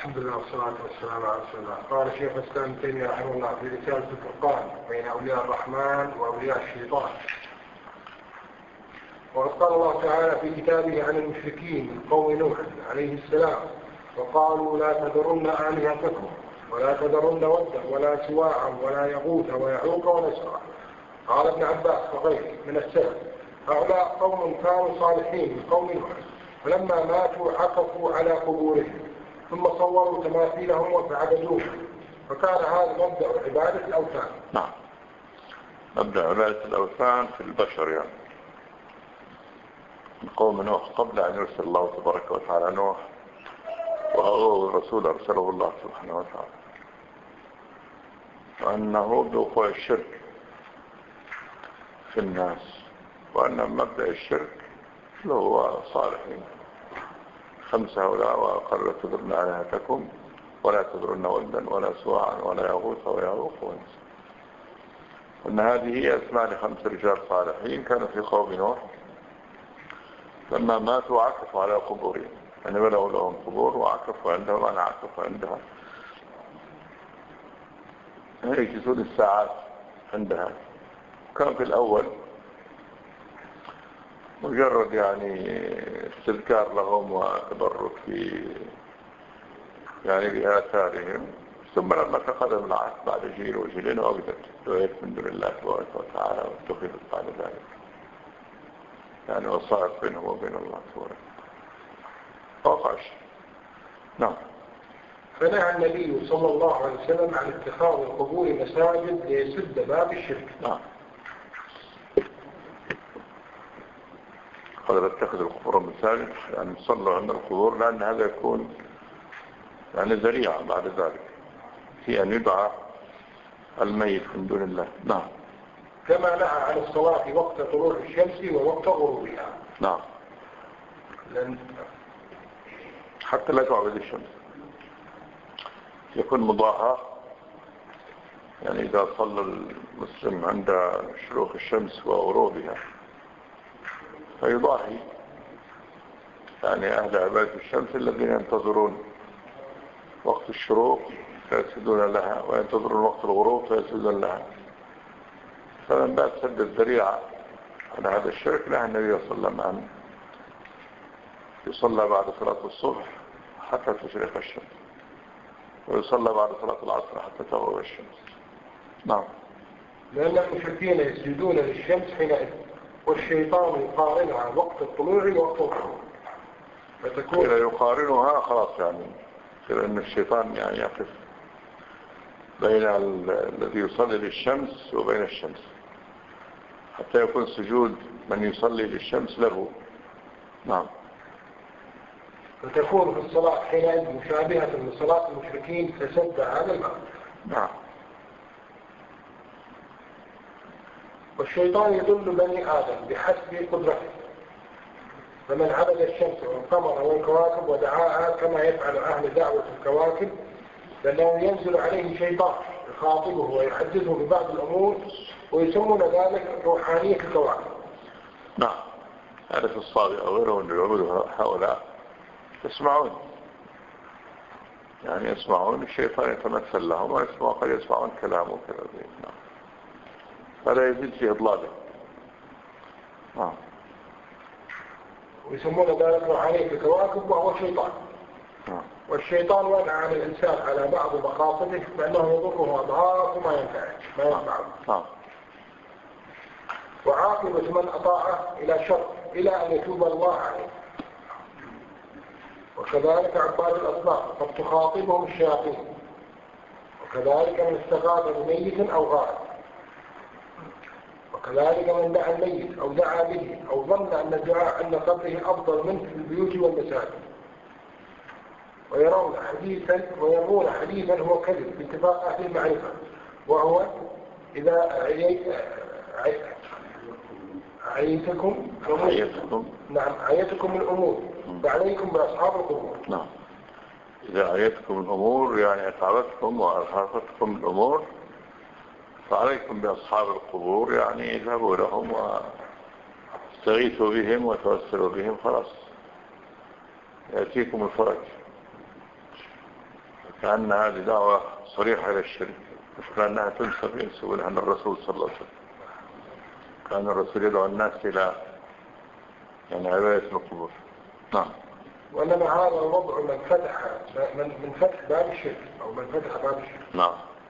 الحمد لله والصلاة والسلام على رسول الله. قال شيخ الإسلام ابن تيمية رحمه الله في رسالة الفرقان بين أولياء الرحمن وأولياء الشيطان، وقد قال الله تعالى في كتابه عن المشركين من قوم نوح عليه السلام: وقالوا لا تذرن آلهتكم ولا تذرن ودا ولا سواعا ولا يغوث ويعوق ونسرا. قال ابن عباس وغيره من السلف: هؤلاء قوم كانوا صالحين من قوم نوح، فلما ماتوا عكفوا على قبورهم ثم صوروا تماثيلهم فعبدوها، فكان هذا مبدأ عبادة الأوثان. نعم، مبدأ عبادة الأوثان في البشر يعني من قوم نوح قبل أن يرسل الله تبارك وتعالى نوح، وهو الرسول أرسله الله سبحانه وتعالى، وأنه بوقوع الشرك في الناس، وأن مبدأ الشرك هو صالحين 5 هؤلاء: وقال لا تذرن آلهتكم ولا تذرن ودا ولا سواعا ولا يغوث ويعوق ونسرا. وأن هذه هي أسماء ل5 رجال صالحين كانوا في قوم نوح، لما ماتوا عكفوا على قبورهم، يعني بلغوا لهم قبور وعكفوا عندهم، أنا عكفوا عندها، يجلسون الساعات عندها. كان في الأول مجرد يعني استذكار لهم وتبرك يعني بآثارهم، ثم لما تقدم العهد بعد جيل وجيلين وجدت دعيت من دون الله تبارك وتعالى واتخذت بعد ذلك، يعني وصارت بينهم وبين الله تبارك وتعالى. نعم. فنهى النبي صلى الله عليه وسلم عن اتخاذ القبور مساجد ليسد باب الشرك. نعم. قال لا تتخذوا القبور مساجد، يعني صلوا عند القبور، لأن هذا يكون يعني ذريعة بعد ذلك في أن يدعى الميت من دون الله. نعم. كما نهى عن الصلاة وقت طلوع الشمس ووقت غروبها. نعم. حتى لا تعبد الشمس، يكون مضاحى، يعني إذا صلى المسلم عند شروق الشمس وغروبها فيضاحي يعني أهل عبادة الشمس الذين ينتظرون وقت الشروق فيسجدون لها، وينتظرون وقت الغروب فيسجدون لها. فمن بعد سد الذريعة على هذا الشرك نهى النبي صلى الله عليه وسلم أن يصلى بعد صلاة الصبح حتى تشرق الشمس، ويصلى بعد صلاة العصر حتى تغرب الشمس. نعم. لأن المشركين يسجدون للشمس حينئذ، والشيطان يقارنها وقت الطلوع ووقت الغروب، فتكون إذا يقارنها خلاص يعني لأن الشيطان يعني يقف بين الذي يصلي للشمس وبين الشمس، حتى يكون سجود من يصلي للشمس له. نعم. فتكون في الصلاة حينئذ مشابهة لصلاة المشركين فسد هذا الباب. نعم. والشيطان يضل بني آدم بحسب قدرته، فمن عبد الشمس والقمر والكواكب ودعاها كما يفعل أهل دعوة الكواكب، لأنه ينزل عليه شيطان يخاطبه ويحدثه ببعض الأمور، ويسمون ذلك روحانية الكواكب. نعم. هذا في الصابع أو غيره أن يعبدوا هؤلاء يسمعون، يعني يسمعون الشيطان يتمثل لهم ويسمعون قد يسمعون كلامه كذا. نعم. فلا يزيد في إضلاله. نعم. ويسمون ذلك روحانية الكواكب وهو شيطان. والشيطان وضع عن الإنسان على بعض مقاصده بأنه يضره أضعاف ما ينفعه. وعاقبة من أطاعه إلى شر إلى أن يتوب الله عليه. وكذلك عباد الأصنام قد تخاطبهم الشياطين، وكذلك من استغاث بميت أو غائب، وكذلك من دعا الميت أو دعا به أو ظن أن الدعاء أن قبره أفضل منه في البيوت والمساجد، ويرون حديثا هو كذب باتفاق أهل المعرفة، وهو إذا عيتكم الأمور فعليكم بأصحاب القبور. نعم. إذا عيتكم الأمور يعني أتعبتكم وأرهقتكم الأمور فعليكم بأصحاب القبور، يعني اذهبوا لهم واستغيثوا بهم وتوسلوا بهم، خلاص يأتيكم الفرج. كأن هذه دعوة صريحة إلى الشرك، مش أنها ينسب لها الرسول صلى الله عليه وسلم. كان الرسول يدعو الناس إلى يعني عبادة القبور. نعم. وإنما هذا الوضع من فتح باب الشرك أو من فتح باب الشرك. نعم.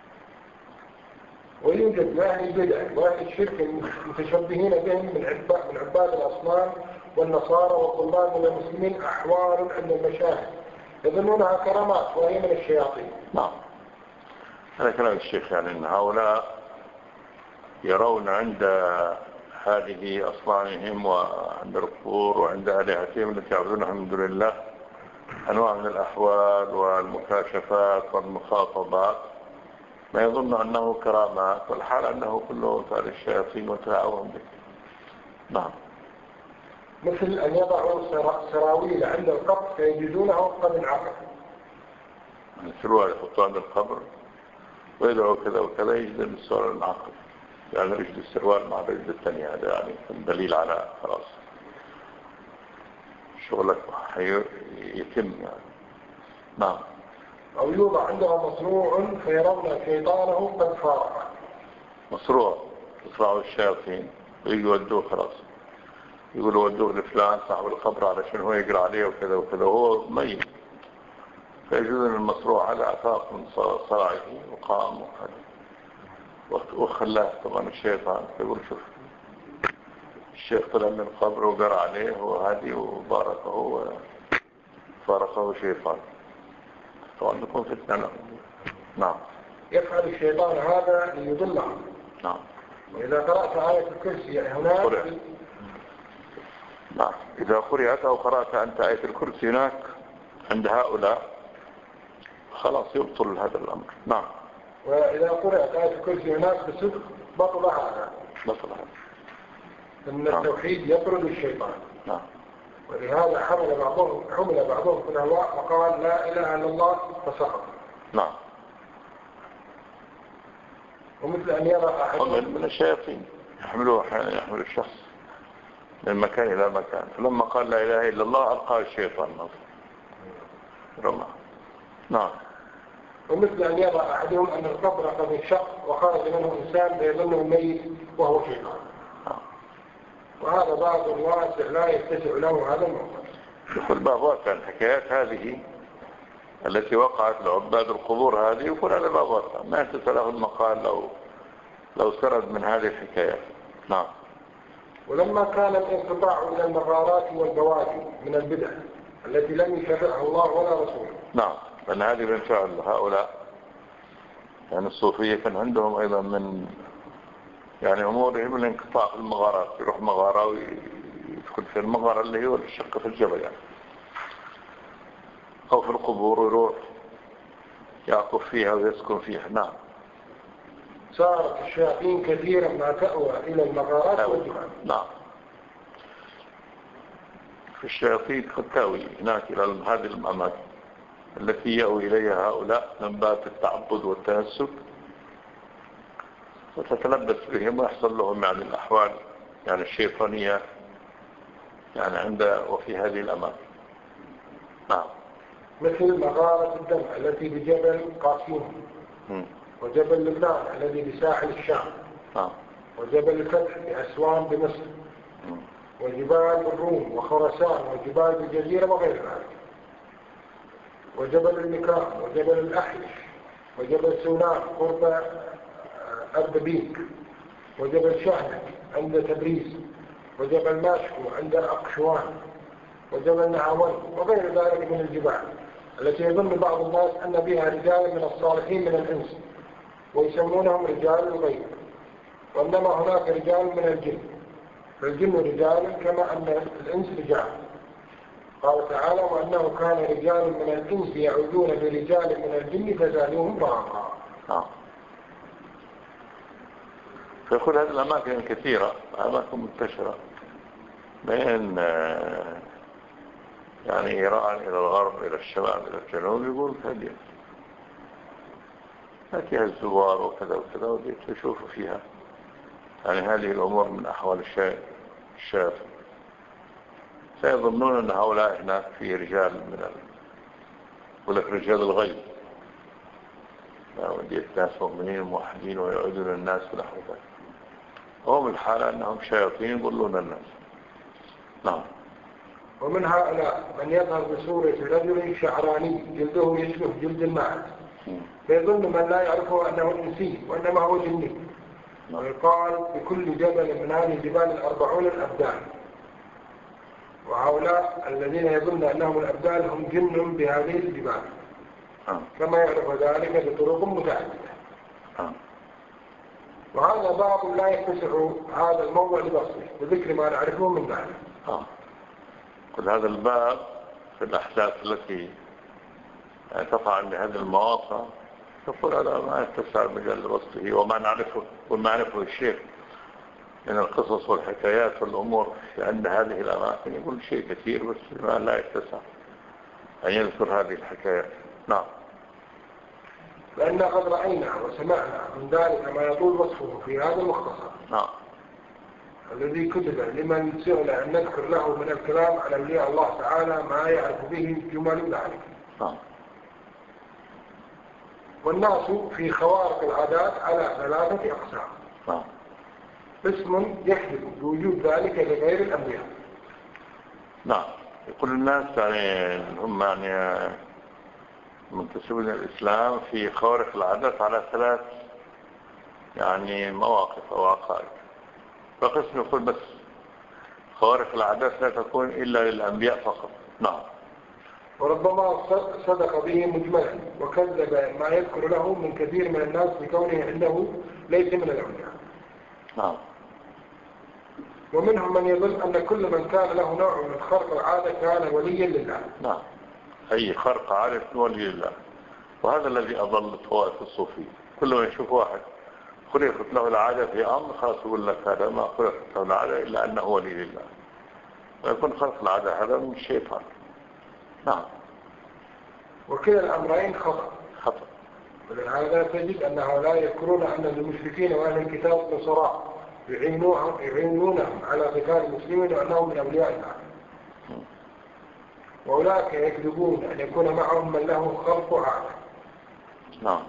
ويوجد أهل البدع وأهل الشرك المتشبهين بهم من عباد الأصنام والنصارى والطلاب من المسلمين أحوال عند المشاهد يظنونها كرامات وهي من الشياطين. نعم. هذا كلام الشيخ، يعني أن هؤلاء يرون عند هذه أصنامهم وعند القبور وعند آلهتهم التي يعبدونها من دون الله أنواع من الأحوال والمكاشفات والمخاطبات، ما يظن أنه كرامات، والحال أنه كله فعل الشياطين وتعاون به. نعم. مثل أن يضعوا سراويل عند القبر فيجدونها وفقا للعقل. السروال يحطوا عند القبر ويدعوا كذا وكذا، يجد السروال العقل، يعني رجل السروال مع رجل الثانية، هذا يعني دليل على خلاص شغلك يتم يعني. نعم. أو يوضع عندها مصروع فيرون شيطانه قد فارق. مصروع يصرعوا الشياطين ويودوه خلاص، يقولوا ودوه لفلان صاحب القبر علشان هو يقرأ عليه وكذا وكذا، وهو ميت، فيجدون المصروع على أفاق من صرعه وقام وخلاه طبعا الشيطان، فيقول شوف الشيخ طلع من القبر وقرأ عليه وهدي وباركه وفارقه شيطان، طبعا يكون فتنة. نعم. يفعل الشيطان هذا ليضلهم. نعم. وإذا قرأت آية الكرسي هناك نعم. إذا قرأت أو قرأت أنت آية الكرسي هناك عند هؤلاء خلاص يبطل هذا الأمر. نعم. وإذا قرأت آية الكرسي هناك بصدق بطل هذا. إن التوحيد يطرد الشيطان. نعم. ولهذا حمل بعضهم في الهواء وقال لا إله إلا الله فسقط. نعم. ومثل أن يرى أحد من الشياطين يحمل الشخص من مكان إلى مكان، فلما قال لا إله إلا الله ألقاه الشيطان رمى. نعم. ومثل أن يرى أحدهم أن القبر قد انشق وخرج منه إنسان فيظنه ميت وهو شيطان. وهذا بعض الواسع لا يتسع له هذا الموضوع. يقول باب واسع، الحكايات هذه التي وقعت لعباد القبور هذه يقول هذا باب واسع ما يتسع له المقال لو سرد من هذه الحكايات. نعم. ولما كان الانقطاع من المغارات والبوادي من البدع التي لم يشرعها الله ولا رسوله. نعم. لأن هذه من فعل هؤلاء، يعني الصوفية كان عندهم أيضا من يعني أمورهم الانقطاع في المغارات، يروح مغارة ويدخل في المغارة اللي هو الشق في الجبل يعني، أو في القبور ويروح يعقف فيها ويسكن فيها. نعم. صارت الشياطين كثيرا ما تأوى إلى المغارات والجبال. نعم. في الشياطين قد تأوي هناك إلى هذه الأماكن التي يأوي إليها هؤلاء من باب التعبد والتنسك، وتتلبس بهم ويحصل لهم يعني الأحوال يعني الشيطانية يعني وفي هذه الأماكن. نعم. مثل مغارة الدم التي بجبل قاسيم، وجبل لبنان الذي بساحل الشام، وجبل الفتح بأسوان بمصر، وجبال الروم وخراسان وجبال الجزيرة وغير ذلك، وجبل المكان وجبل الأحلش وجبل سونان قرب أردبيل، وجبل شهد عند تبريز، وجبل ماشكو عند أقشوان، وجبل نعوان وغير ذلك من الجبال التي يظن بعض الناس أن بها رجال من الصالحين من الإنس ويسمونهم رجال الغيب، وإنما هناك رجال من الجن، فالجن رجال كما أن الإنس رجال. قال تعالى وأنه كان رجال من الإنس يعودون برجال من الجن فزادوهم رهقا. فيقول هذه الأماكن كثيرة، أماكن منتشرة بين يعني إيران إلى الغرب إلى الشمال إلى الجنوب، يقول هذه فيها الزوار وكذا وكذا وتشوفوا فيها يعني هذه الأمور من أحوال الشياطين، سيظنون أن هؤلاء هناك في رجال من يقول لك رجال الغيب ودية ناس مؤمنين موحدين ويعودون الناس ونحو ذلك. هم الحالة أنهم شياطين يضلون الناس. نعم. ومن هؤلاء من يظهر بصورة رجل شعراني جلده يشبه جلد الماعز، فيظن من لا يعرفه أنه إنسي وإنما هو جني. ويقال بكل جبل من هذه الجبال 40 الأبدان. وهؤلاء الذين يظن أنهم الأبدان هم جن بهذه الجبال، كما يعرف ذلك بطرق متعددة. وهذا باب لا يتسع هذا الموضوع لبسطه بذكر ما نعرفه من ذلك. كل هذا الباب في الأحداث التي تقع عند هذه المواقع يقول على ما يتسع مجال لبسطه وما نعرفه الشيخ من القصص والحكايات والأمور عند هذه الأماكن. يقول شيء كثير بس ما لا يتسع أن يذكر هذه الحكايات. نعم. لأننا قد رأينا وسمعنا من ذلك ما يطول وصفه في هذا المختصر. نعم. الذي كتب لمن سئل أن نذكر له من الكلام على أولياء الله تعالى ما يعرف به جمل ذلك. نعم. والناس في خوارق العادات على 3 أقسام. نعم. قسم يحدث بوجود ذلك لغير الأنبياء. نعم. يقول الناس يعني هم يعني منتسبين الإسلام في خوارق العادات على 3 يعني مواقف أو عقائد. فقسم يقول بس خوارق العادات لا تكون إلا للأنبياء فقط. نعم. وربما صدق به مجملا وكذب ما يذكر له من كثير من الناس بكونه عنده ليس من الأولياء. نعم. ومنهم من يظن أن كل من كان له نوع من خرق العادة كان وليا لله. نعم. أي خرق عادة ولي لله. وهذا الذي أضل طوائف الصوفية. كل ما يشوف واحد خلقت له العادة في أمر خلاص يقول لك هذا ما خلقت له العادة إلا أنه ولي لله. ويكون خلق العادة هذا من الشيطان. نعم. وكلا الأمرين خطأ. ولهذا تجد أن هؤلاء يذكرون أن المشركين وأهل الكتاب نصراء يعينونهم على قتال المسلمين وأنهم من أولياء الله. وأولئك يكذبون أن يكون معهم من له خلق عادة. نعم.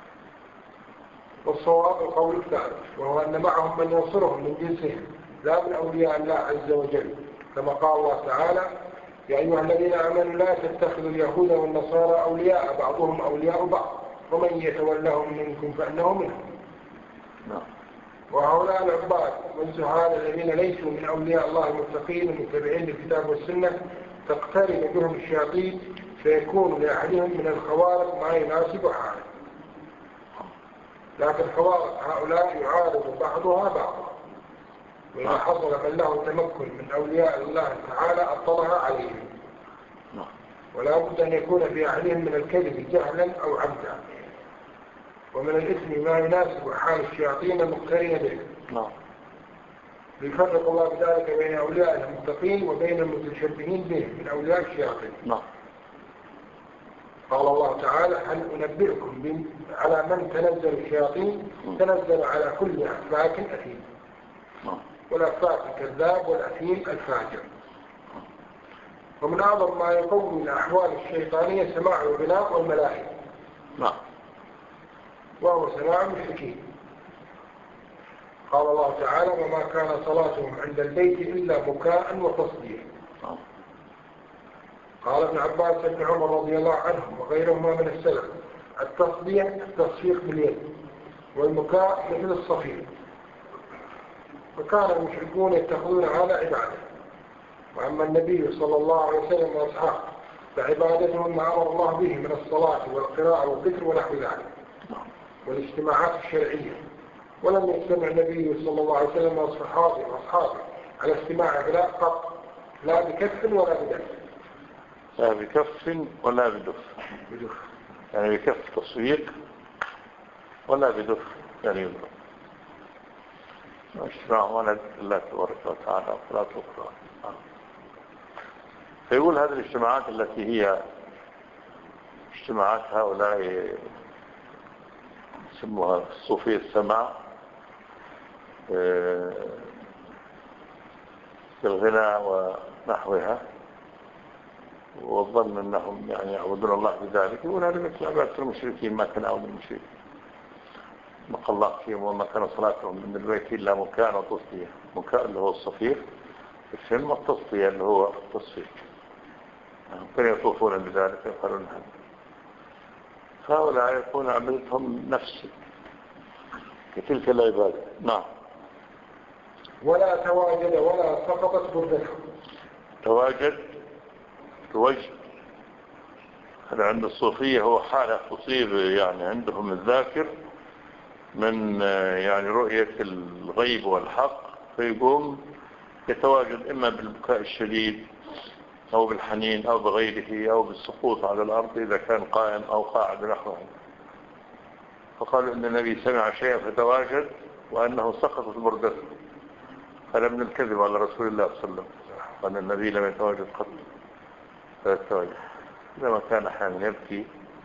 والصواب القول الثالث وهو أن معهم من ينصرهم من جنسهم لا من أولياء الله عز وجل، كما قال الله تعالى: يا أيها الذين آمنوا لا تتخذوا اليهود والنصارى أولياء بعضهم أولياء بعض ومن يتولهم منكم فإنه منهم. نعم. وهؤلاء العباد والزهاد الذين ليسوا من أولياء الله المتقين المتبعين للكتاب والسنة تقترب بهم الشياطين فيكون لأحدهم من الخوارق ما يناسب حاله. لكن خوارق هؤلاء يعارض بعضها بعضا، وإذا حصل من له تمكن من أولياء الله تعالى أطلها عليهم. ولا بد أن يكون في أحدهم من الكذب جهلا أو عمدا، ومن الإثم ما يناسب حال الشياطين المقترنة به. ليفرق الله بذلك بين أولياء المتقين وبين المتشبهين بهم من أولياء الشياطين. قال الله تعالى: هل أنبئكم على من تنزل الشياطين؟ تنزل على كل أفاك أثيم. والأفاك الكذاب والأثيم الفاجر. ومن أعظم ما يقوم الأحوال الشيطانية سماع الغناء والملاهي، وهو سماع المشركين. قال الله تعالى: وما كان صلاتهم عند البيت إلا بكاء وتصديق. قال ابن عباس بن عمر رضي الله عنهم وغيرهما من السلف: التصديق التصفيق باليد، والبكاء مثل الصفير. وكان المشركون يتخذون هذا عبادة. وأما النبي صلى الله عليه وسلم وأصحابه فعبادتهم ما أمر الله به من الصلاة والقراءة والذكر ونحو ذلك والاجتماعات الشرعية. ولم يجتمع النبي صلى الله عليه وسلم وأصحابه على استماع غناء قط، لا بكف ولا بدف. لا بكف ولا بدف. يعني بكف تصويق ولا بدف يعني يضرب. واجتماع ولد الله تبارك وتعالى وصلاة القرآن. فيقول هذه الاجتماعات التي هي اجتماعات هؤلاء يسموها صوفية السماع في الغناء ونحوها، والظن أنهم يعني يعبدون الله بذلك، يقول هذا مثل عبادة المشركين، ما كان عبد المشركين نقى الله فيهم وما كان صلاتهم من البيت إلا مكان وتصفية. مكان اللي هو الصفير الفيلم، والتصفية اللي هو التصفير، كانوا يطوفون بذلك يقولون هذا. فهؤلاء يكون عبادتهم نفسي كتلك العبادة. نعم. ولا تواجد ولا سقطت بردته. تواجد توجد، هذا عند الصوفية هو حالة تصيب يعني عندهم الذاكر من يعني رؤية الغيب والحق، فيقوم يتواجد إما بالبكاء الشديد أو بالحنين أو بغيره أو بالسقوط على الأرض إذا كان قائم أو قاعد نحوه. فقالوا إن النبي سمع شيئا فتواجد وأنه سقطت بردته. هذا من الكذب على رسول الله صلى الله عليه وسلم، وأن النبي لم يتواجد قط فيتواجد. لما كان أحيانا يبكي،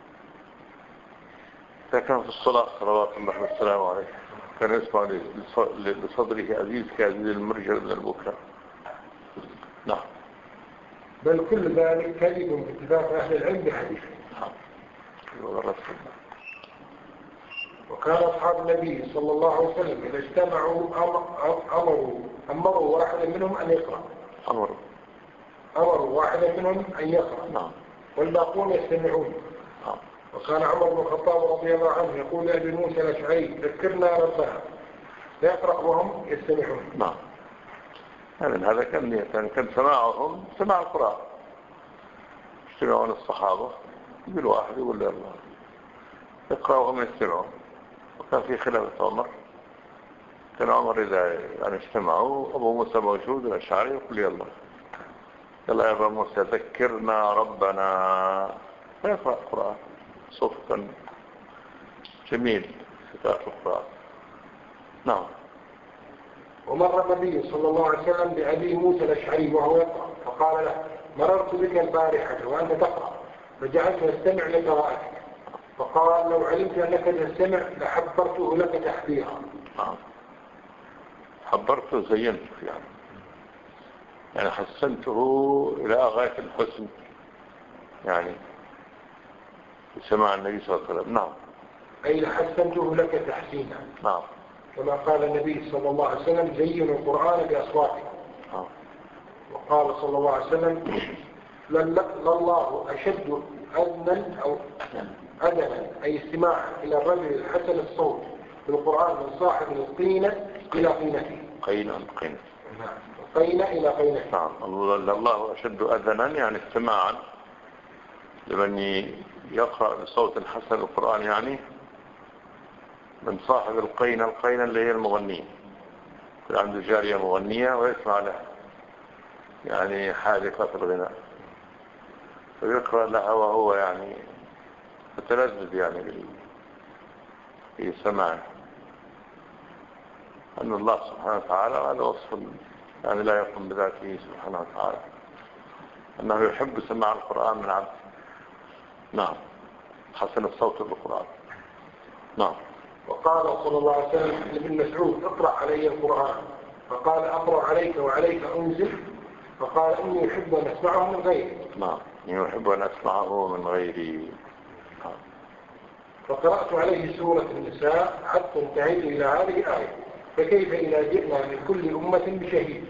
كان في الصلاة صلوات الله والسلام عليه كان يسمع لصدره عزيز كعزيز المرجل من البكاء. نعم. بل كل ذلك كذب باتفاق أهل العلم بحديث. وكان أصحاب النبي صلى الله عليه وسلم إذا اجتمعوا أمروا واحدا منهم أن يقرأ. أمروا واحدا منهم أن يقرأ. نعم. والباقون يستمعون. نعم. وكان عمر بن الخطاب رضي الله عنه يقول لأبي موسى الأشعري ذكرنا ربنا، فيقرأ وهم يستمعون. نعم. يعني هذا كان سماعهم سماع القرآن، يستمعون الصحابة بالواحد يقول له الله يقرأ وهم يستمعون. وكان في خلافة عمر كان عمر إذا يعني اجتمعوا أبو موسى موجود الأشعري يقول يلا يا أبا موسى ذكرنا ربنا، فيقرأ القرآن صوتا جميل ستاة القرآن. نعم. ومر النبي صلى الله عليه وسلم بأبي موسى الأشعري وهو يقرأ فقال له مررت بك البارحة وأنت تقرأ فجعلت أستمع لقراءتك، فقال لو علمت أنك تستمع لحبرته لك تحبيرا. حبرته زينته يعني حسنته إلى غاية الحسن يعني بسماع النبي صلى الله عليه وسلم. نعم. أي لحسنته لك تحسينا. نعم. كما قال النبي صلى الله عليه وسلم زينوا القرآن بأصواتكم. وقال صلى الله عليه وسلم لله أشد أذنا أو أذنا أي استماع إلى الرجل الحسن الصوت بالقرآن من صاحب القينة إلى قينته. قينة إلى قينته. نعم. الله أشد أذنا يعني استماعا لمن يقرأ بصوت حسن القرآن، يعني من صاحب القينة اللي هي المغنية، كل عنده جارية مغنية ويسمع لها يعني حادثة الغناء فيقرأ لها وهو يعني متلذذ يعني في سماعه. أن الله سبحانه وتعالى هذا وصف يعني لا يقوم بذاته سبحانه وتعالى، أنه يحب سماع القرآن من عبده. نعم. حسن الصوت بالقرآن. نعم. وقال صلى الله عليه وسلم لابن مسعود اقرأ علي القرآن، فقال أقرأ عليك وعليك أنزل، فقال إني أحب أن أسمعه من غيري. نعم. إني أحب أن أسمعه من غيري. فقرأت عليه سورة النساء حتى انتهيت إلى هذه الآية فكيف إذا جئنا من كل أمة بشهيد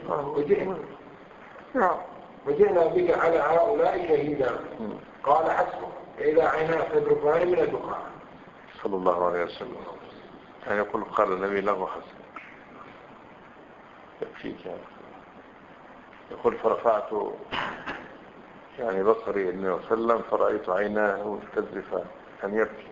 وجئنا بك على هؤلاء شهيدا. قال حسبه فإذا عيناه تذرفان من الدخان. صلى الله عليه وسلم. يعني يقول قال النبي له حسن يكفيك يعني. يقول فرفعت يعني بصري النبي وسلم فرأيت عيناه تذرفان أن يبكي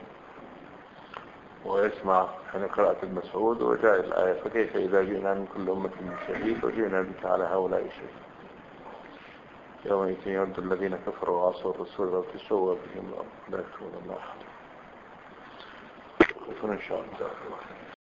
ويسمع يعني قراءة المسعود وجاء الآية فكيف إذا جئنا من كل أمة بشهيد وجئنا بك على هؤلاء شهيد يوم يود الذين كفروا وعصوا الرسول وتسوى بهم لا يكتبون الله أحد. إن شاء الله.